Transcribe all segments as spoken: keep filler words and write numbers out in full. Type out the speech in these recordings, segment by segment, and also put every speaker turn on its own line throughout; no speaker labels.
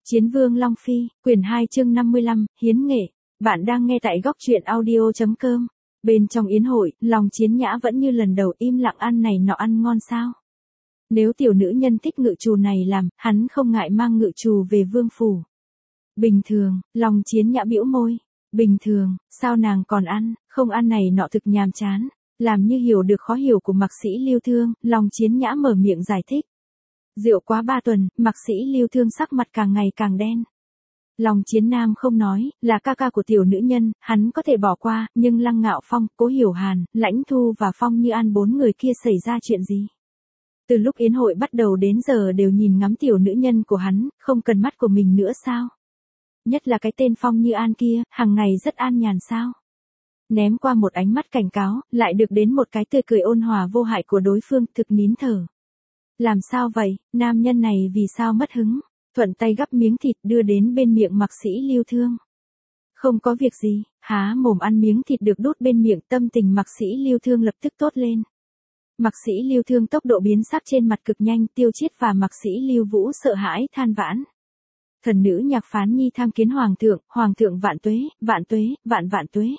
Chiến Vương Long Phi, quyển hai chương năm mươi lăm, Hiến nghệ. Bạn đang nghe tại góc truyện audio chấm com. Bên trong yến hội, Long Chiến Nhã vẫn như lần đầu im lặng ăn này nọ ăn ngon sao. Nếu tiểu nữ nhân thích ngự trù này làm, hắn không ngại mang ngự trù về vương phủ. Bình thường, Long Chiến Nhã bĩu môi. Bình thường, sao nàng còn ăn, không ăn này nọ thực nhàm chán. Làm như hiểu được khó hiểu của Mạc Sĩ Lưu Thương, Long Chiến Nhã mở miệng giải thích. Rượu quá ba tuần, Mạc Sĩ Lưu Thương sắc mặt càng ngày càng đen. Long Chiến Nam không nói, là ca ca của tiểu nữ nhân, hắn có thể bỏ qua, nhưng Lăng Ngạo Phong, Cố Hiểu Hàn, Lãnh Thu và Phong Như An bốn người kia xảy ra chuyện gì? Từ lúc yến hội bắt đầu đến giờ đều nhìn ngắm tiểu nữ nhân của hắn, không cần mắt của mình nữa sao? Nhất là cái tên Phong Như An kia, hàng ngày rất an nhàn sao? Ném qua một ánh mắt cảnh cáo, lại được đến một cái tươi cười ôn hòa vô hại của đối phương, thực nín thở. Làm sao vậy, nam nhân này vì sao mất hứng? Thuận tay gắp miếng thịt đưa đến bên miệng Mạc Sĩ Lưu Thương. Không có việc gì, há mồm ăn miếng thịt được đút bên miệng, tâm tình Mạc Sĩ Lưu Thương lập tức tốt lên. Mạc Sĩ Lưu Thương tốc độ biến sắc trên mặt cực nhanh, Tiêu Chiết và Mạc Sĩ Lưu Vũ sợ hãi than vãn. Thần nữ Nhạc Phán Nhi tham kiến hoàng thượng, hoàng thượng vạn tuế, vạn tuế, vạn vạn tuế.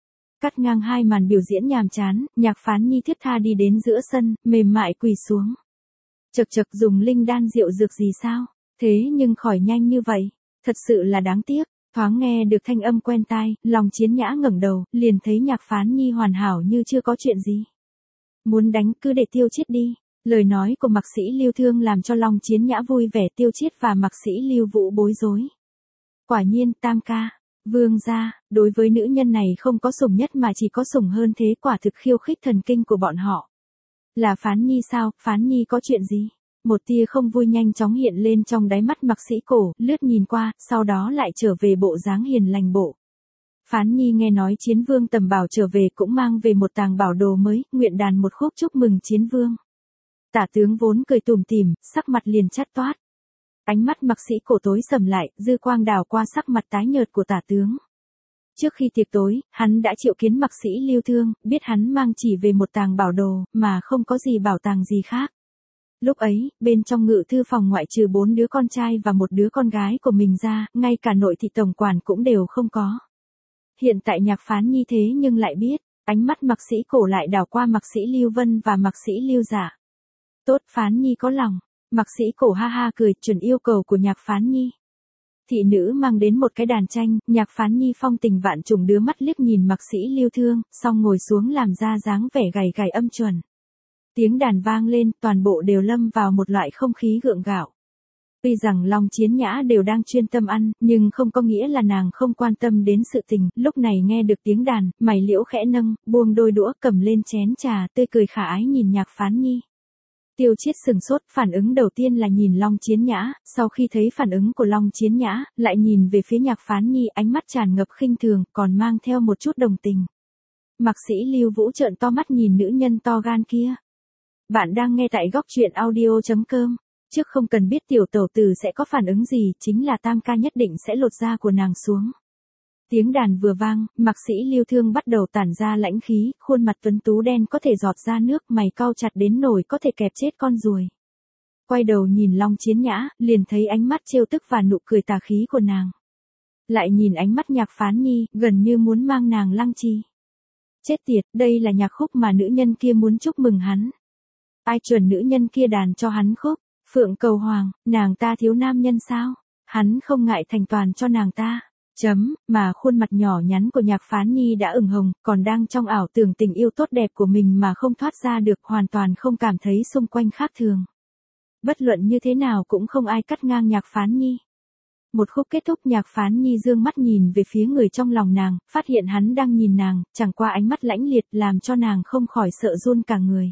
Cắt ngang hai màn biểu diễn nhàm chán, Nhạc Phán Nhi thiết tha đi đến giữa sân, mềm mại quỳ xuống. Chật chật dùng linh đan rượu dược gì sao? Thế nhưng khỏi nhanh như vậy, thật sự là đáng tiếc. Thoáng nghe được thanh âm quen tai, Long Chiến Nhã ngẩng đầu, liền thấy Nhạc Phán Nhi hoàn hảo như chưa có chuyện gì. Muốn đánh cứ để Tiêu Chiết đi. Lời nói của Mạc Sĩ Lưu Thương làm cho Long Chiến Nhã vui vẻ, Tiêu Chiết và Mạc Sĩ Lưu Vũ bối rối. Quả nhiên, tam ca, vương gia, đối với nữ nhân này không có sủng nhất mà chỉ có sủng hơn thế, quả thực khiêu khích thần kinh của bọn họ. Là Phán Nhi sao, Phán Nhi có chuyện gì? Một tia không vui nhanh chóng hiện lên trong đáy mắt Mạc Sĩ Cổ, lướt nhìn qua, sau đó lại trở về bộ dáng hiền lành bộ. Phán Nhi nghe nói Chiến Vương Tầm Bảo trở về cũng mang về một tàng bảo đồ mới, nguyện đàn một khúc chúc mừng Chiến Vương. Tả tướng vốn cười tủm tỉm, sắc mặt liền chát toát. Ánh mắt Mạc Sĩ Cổ tối sầm lại, dư quang đảo qua sắc mặt tái nhợt của tả tướng. Trước khi tiệc tối, hắn đã triệu kiến Mạc Sĩ Lưu Thương, biết hắn mang chỉ về một tàng bảo đồ, mà không có gì bảo tàng gì khác. Lúc ấy, bên trong ngự thư phòng ngoại trừ bốn đứa con trai và một đứa con gái của mình ra, ngay cả nội thị tổng quản cũng đều không có. Hiện tại Nhạc Phán Nhi thế nhưng lại biết, ánh mắt Mạc Sĩ Cổ lại đảo qua Mạc Sĩ Lưu Vân và Mạc Sĩ Lưu Dạ. Tốt, Phán Nhi có lòng. Mạc Sĩ Cổ ha ha cười, chuẩn yêu cầu của Nhạc Phán Nhi. Thị nữ mang đến một cái đàn tranh, Nhạc Phán Nhi phong tình vạn trùng đưa mắt liếc nhìn Mạc Sĩ Lưu Thương, xong ngồi xuống làm ra dáng vẻ gầy gầy âm chuẩn. Tiếng đàn vang lên, toàn bộ đều lâm vào một loại không khí gượng gạo. Tuy rằng Long Chiến Nhã đều đang chuyên tâm ăn, nhưng không có nghĩa là nàng không quan tâm đến sự tình, lúc này nghe được tiếng đàn, mày liễu khẽ nâng, buông đôi đũa cầm lên chén trà, tươi cười khả ái nhìn Nhạc Phán Nhi. Tiêu Chiết sừng sốt, phản ứng đầu tiên là nhìn Long Chiến Nhã, sau khi thấy phản ứng của Long Chiến Nhã, lại nhìn về phía Nhạc Phán Nhi, ánh mắt tràn ngập khinh thường, còn mang theo một chút đồng tình. Mạc Sĩ Lưu Vũ trợn to mắt nhìn nữ nhân to gan kia. Bạn đang nghe tại góc truyện audio chấm com. Trước không cần biết tiểu tẩu tử sẽ có phản ứng gì, chính là tam ca nhất định sẽ lột da của nàng xuống. Tiếng đàn vừa vang, Mạc Sĩ Lưu Thương bắt đầu tản ra lãnh khí, khuôn mặt tuấn tú đen có thể giọt ra nước, mày cau chặt đến nổi có thể kẹp chết con ruồi. Quay đầu nhìn Long Chiến Nhã, liền thấy ánh mắt trêu tức và nụ cười tà khí của nàng. Lại nhìn ánh mắt Nhạc Phán Nhi, gần như muốn mang nàng lăng trì. Chết tiệt, đây là nhạc khúc mà nữ nhân kia muốn chúc mừng hắn. Ai chuẩn nữ nhân kia đàn cho hắn khúc? Phượng Cầu Hoàng, nàng ta thiếu nam nhân sao? Hắn không ngại thành toàn cho nàng ta. Chấm, mà khuôn mặt nhỏ nhắn của Nhạc Phán Nhi đã ửng hồng, còn đang trong ảo tưởng tình yêu tốt đẹp của mình mà không thoát ra được, hoàn toàn không cảm thấy xung quanh khác thường. Bất luận như thế nào cũng không ai cắt ngang Nhạc Phán Nhi. Một khúc kết thúc, Nhạc Phán Nhi dương mắt nhìn về phía người trong lòng nàng, phát hiện hắn đang nhìn nàng, chẳng qua ánh mắt lãnh liệt làm cho nàng không khỏi sợ run cả người.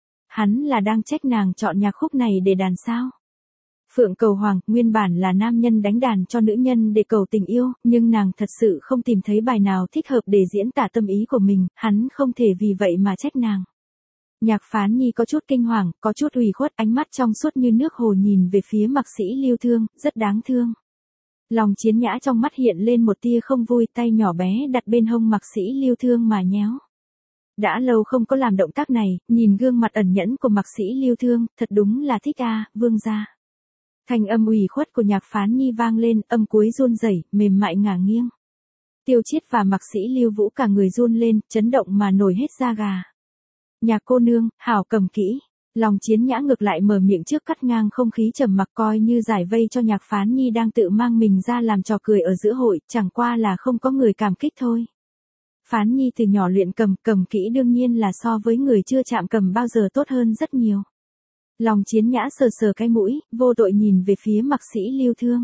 Hắn là đang trách nàng chọn nhạc khúc này để đàn sao? Phượng Cầu Hoàng, nguyên bản là nam nhân đánh đàn cho nữ nhân để cầu tình yêu, nhưng nàng thật sự không tìm thấy bài nào thích hợp để diễn tả tâm ý của mình, hắn không thể vì vậy mà trách nàng. Nhạc Phán Nhi có chút kinh hoàng, có chút ủy khuất, ánh mắt trong suốt như nước hồ nhìn về phía Mạc Sĩ Lưu Thương, rất đáng thương. Long Chiến Nhã trong mắt hiện lên một tia không vui, tay nhỏ bé đặt bên hông Mạc Sĩ Lưu Thương mà nhéo. Đã lâu không có làm động tác này, nhìn gương mặt ẩn nhẫn của Mạc Sĩ Lưu Thương, thật đúng là thích a, vương gia. Thanh âm ủy khuất của Nhạc Phán Nhi vang lên, âm cuối run rẩy, mềm mại ngả nghiêng. Tiêu Chiết và Mạc Sĩ Lưu Vũ cả người run lên, chấn động mà nổi hết da gà. Nhạc cô nương, hảo cầm kỹ. Lòng Chiến Nhã ngược lại mở miệng trước cắt ngang không khí trầm mặc, coi như giải vây cho Nhạc Phán Nhi đang tự mang mình ra làm trò cười ở giữa hội, chẳng qua là không có người cảm kích thôi. Phán Nhi từ nhỏ luyện cầm, cầm kỹ đương nhiên là so với người chưa chạm cầm bao giờ tốt hơn rất nhiều. Lòng Chiến Nhã sờ sờ cái mũi, vô tội nhìn về phía Mạc Sĩ Lưu Thương.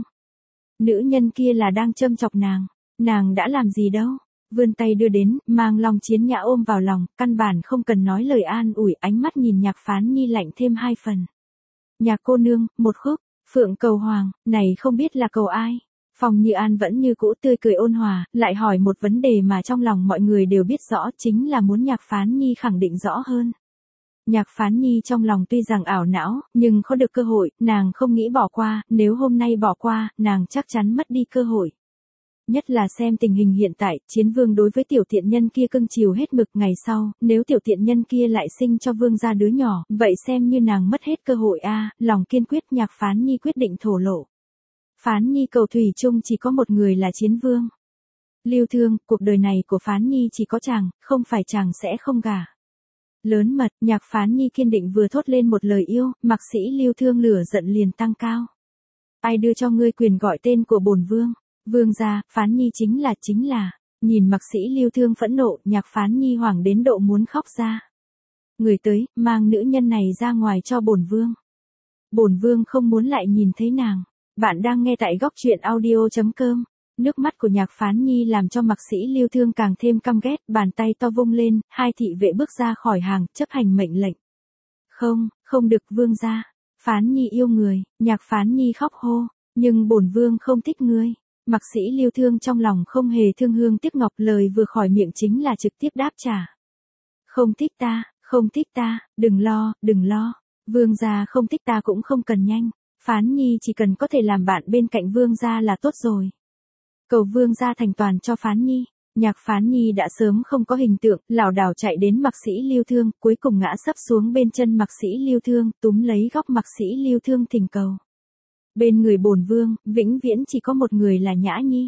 Nữ nhân kia là đang châm chọc nàng, nàng đã làm gì đâu. Vươn tay đưa đến, mang Long Chiến Nhã ôm vào lòng, căn bản không cần nói lời an ủi, ánh mắt nhìn Nhạc Phán Nhi lạnh thêm hai phần. Nhạc cô nương, một khúc, Phượng cầu hoàng, này không biết là cầu ai. Phong Như An vẫn như cũ tươi cười ôn hòa, lại hỏi một vấn đề mà trong lòng mọi người đều biết rõ, chính là muốn Nhạc Phán Nhi khẳng định rõ hơn. Nhạc Phán Nhi trong lòng tuy rằng ảo não, nhưng có được cơ hội, nàng không nghĩ bỏ qua, nếu hôm nay bỏ qua, nàng chắc chắn mất đi cơ hội. Nhất là xem tình hình hiện tại, Chiến Vương đối với tiểu tiện nhân kia cưng chiều hết mực, ngày sau, nếu tiểu tiện nhân kia lại sinh cho Vương gia đứa nhỏ, vậy xem như nàng mất hết cơ hội a. Lòng kiên quyết, Nhạc Phán Nhi quyết định thổ lộ. Phán Nhi cầu thủy chung chỉ có một người là Chiến Vương. Lưu Thương, cuộc đời này của Phán Nhi chỉ có chàng, không phải chàng sẽ không gả. Lớn mật, Nhạc Phán Nhi kiên định vừa thốt lên một lời yêu, Mạc Sĩ Lưu Thương lửa giận liền tăng cao. Ai đưa cho ngươi quyền gọi tên của bổn vương? Vương gia, Phán Nhi chính là chính là. Nhìn Mạc Sĩ Lưu Thương phẫn nộ, Nhạc Phán Nhi hoảng đến độ muốn khóc ra. Người tới, mang nữ nhân này ra ngoài cho bổn vương. Bổn vương không muốn lại nhìn thấy nàng. Bạn đang nghe tại góc truyện audio chấm com. Nước mắt của Nhạc Phán Nhi làm cho Mạc Sĩ Lưu Thương càng thêm căm ghét, bàn tay to vung lên, hai thị vệ bước ra khỏi hàng, chấp hành mệnh lệnh. Không, không được vương gia. Phán Nhi yêu người, Nhạc Phán Nhi khóc hô, nhưng bổn vương không thích ngươi. Mạc Sĩ Lưu Thương trong lòng không hề thương hương tiếc ngọc, lời vừa khỏi miệng chính là trực tiếp đáp trả. Không thích ta, không thích ta, đừng lo, đừng lo. Vương gia không thích ta cũng không cần nhanh. Phán Nhi chỉ cần có thể làm bạn bên cạnh vương gia là tốt rồi. Cầu vương gia thành toàn cho Phán Nhi. Nhạc Phán Nhi đã sớm không có hình tượng, lảo đảo chạy đến Mạc Sĩ Lưu Thương, cuối cùng ngã sấp xuống bên chân Mạc Sĩ Lưu Thương, túm lấy góc Mạc Sĩ Lưu Thương thỉnh cầu. Bên người bổn vương, vĩnh viễn chỉ có một người là Nhã Nhi.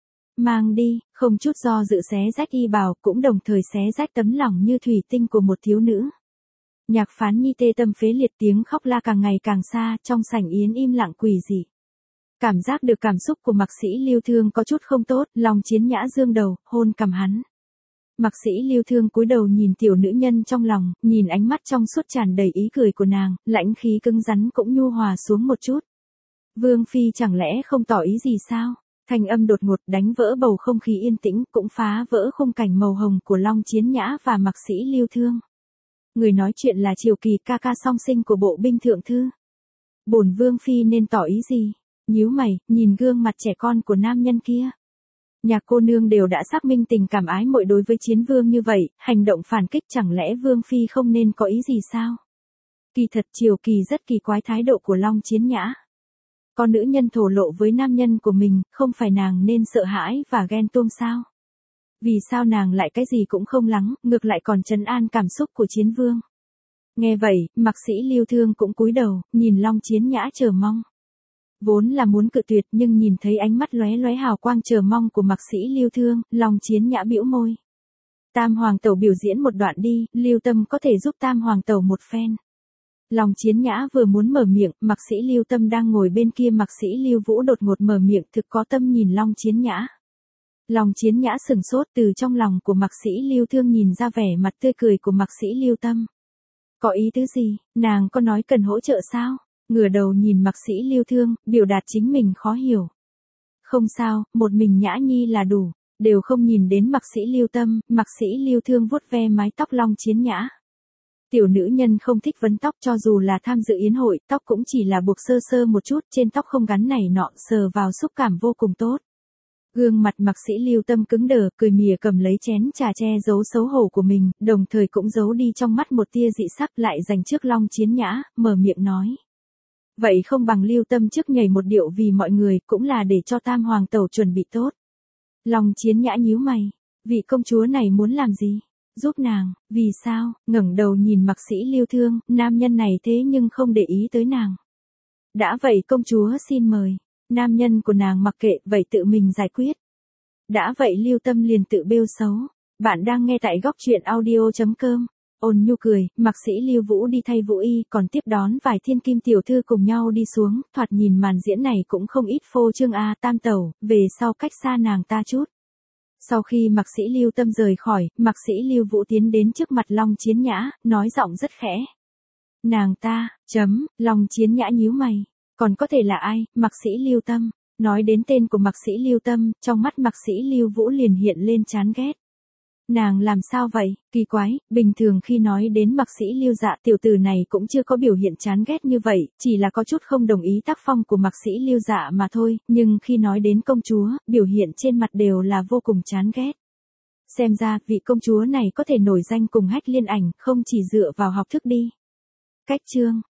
Mang đi, không chút do dự xé rách y bào, cũng đồng thời xé rách tấm lòng như thủy tinh của một thiếu nữ. Nhạc Phán Nhi tê tâm phế liệt, tiếng khóc la càng ngày càng xa, trong sảnh yến im lặng quỷ dị. Cảm giác được cảm xúc của Mạc Sĩ Lưu Thương có chút không tốt, Long Chiến Nhã dương đầu, hôn cằm hắn. Mạc Sĩ Lưu Thương cúi đầu nhìn tiểu nữ nhân trong lòng, nhìn ánh mắt trong suốt tràn đầy ý cười của nàng, lãnh khí cứng rắn cũng nhu hòa xuống một chút. Vương phi chẳng lẽ không tỏ ý gì sao? Thanh âm đột ngột đánh vỡ bầu không khí yên tĩnh, cũng phá vỡ khung cảnh màu hồng của Long Chiến Nhã và Mạc Sĩ Lưu Thương. Người nói chuyện là Triều Kỳ, ca ca song sinh của bộ binh thượng thư. Bổn vương phi nên tỏ ý gì? Nhíu mày, nhìn gương mặt trẻ con của nam nhân kia. Nhạc cô nương đều đã xác minh tình cảm ái muội đối với Chiến Vương như vậy, hành động phản kích chẳng lẽ vương phi không nên có ý gì sao? Kỳ thật Triều Kỳ rất kỳ quái thái độ của Long Chiến Nhã. Con nữ nhân thổ lộ với nam nhân của mình, không phải nàng nên sợ hãi và ghen tuông sao? Vì sao nàng lại cái gì cũng không lắng, ngược lại còn trấn an cảm xúc của Chiến Vương? Nghe vậy, Mạc Sĩ Lưu Thương cũng cúi đầu, nhìn Long Chiến Nhã chờ mong. Vốn là muốn cự tuyệt, nhưng nhìn thấy ánh mắt lóe lóe hào quang chờ mong của Mạc Sĩ Lưu Thương, Long Chiến Nhã bĩu môi. Tam Hoàng Tẩu biểu diễn một đoạn đi, Lưu Tâm có thể giúp Tam Hoàng Tẩu một phen. Long Chiến Nhã vừa muốn mở miệng, Mạc Sĩ Lưu Tâm đang ngồi bên kia, Mạc Sĩ Lưu Vũ đột ngột mở miệng, thực có tâm nhìn Long Chiến Nhã. Long Chiến Nhã sừng sốt, từ trong lòng của Mạc Sĩ Lưu Thương nhìn ra vẻ mặt tươi cười của Mạc Sĩ Lưu Tâm. Có ý tứ gì, nàng có nói cần hỗ trợ sao? Ngửa đầu nhìn Mạc Sĩ Lưu Thương, biểu đạt chính mình khó hiểu. Không sao, một mình Nhã Nhi là đủ, đều không nhìn đến Mạc Sĩ Lưu Tâm, Mạc Sĩ Lưu Thương vuốt ve mái tóc Long Chiến Nhã. Tiểu nữ nhân không thích vấn tóc, cho dù là tham dự yến hội, tóc cũng chỉ là buộc sơ sơ một chút, trên tóc không gắn này nọ, sờ vào xúc cảm vô cùng tốt. Gương mặt Mạc Sĩ Lưu Tâm cứng đờ, cười mỉa cầm lấy chén trà che giấu xấu hổ của mình, đồng thời cũng giấu đi trong mắt một tia dị sắc, lại dành trước Long Chiến Nhã, mở miệng nói. Vậy không bằng Lưu Tâm trước nhảy một điệu vì mọi người, cũng là để cho Tam Hoàng Tẩu chuẩn bị tốt. Long Chiến Nhã nhíu mày, vị công chúa này muốn làm gì? Giúp nàng, vì sao? Ngẩng đầu nhìn Mạc Sĩ Lưu Thương, nam nhân này thế nhưng không để ý tới nàng. Đã vậy công chúa xin mời. Nam nhân của nàng mặc kệ, vậy tự mình giải quyết. Đã vậy Lưu Tâm liền tự bêu xấu. Bạn đang nghe tại góc truyện audio chấm com. Ôn nhu cười, mạc sĩ Lưu Vũ đi thay Vũ Y, còn tiếp đón vài thiên kim tiểu thư cùng nhau đi xuống, thoạt nhìn màn diễn này cũng không ít phô trương a. Tam tẩu, về sau cách xa nàng ta chút. Sau khi mạc sĩ Lưu Tâm rời khỏi, mạc sĩ Lưu Vũ tiến đến trước mặt Long Chiến Nhã, nói giọng rất khẽ. Nàng ta, chấm, Long Chiến Nhã nhíu mày. Còn có thể là ai? Mạc sĩ Lưu Tâm. Nói đến tên của mạc sĩ Lưu Tâm, trong mắt mạc sĩ Lưu Vũ liền hiện lên chán ghét. Nàng làm sao vậy? Kỳ quái, bình thường khi nói đến mạc sĩ Lưu Dạ tiểu tử này cũng chưa có biểu hiện chán ghét như vậy, chỉ là có chút không đồng ý tác phong của mạc sĩ Lưu Dạ mà thôi, nhưng khi nói đến công chúa, biểu hiện trên mặt đều là vô cùng chán ghét. Xem ra, vị công chúa này có thể nổi danh cùng Hách Liên Ảnh, không chỉ dựa vào học thức đi. Cách chương,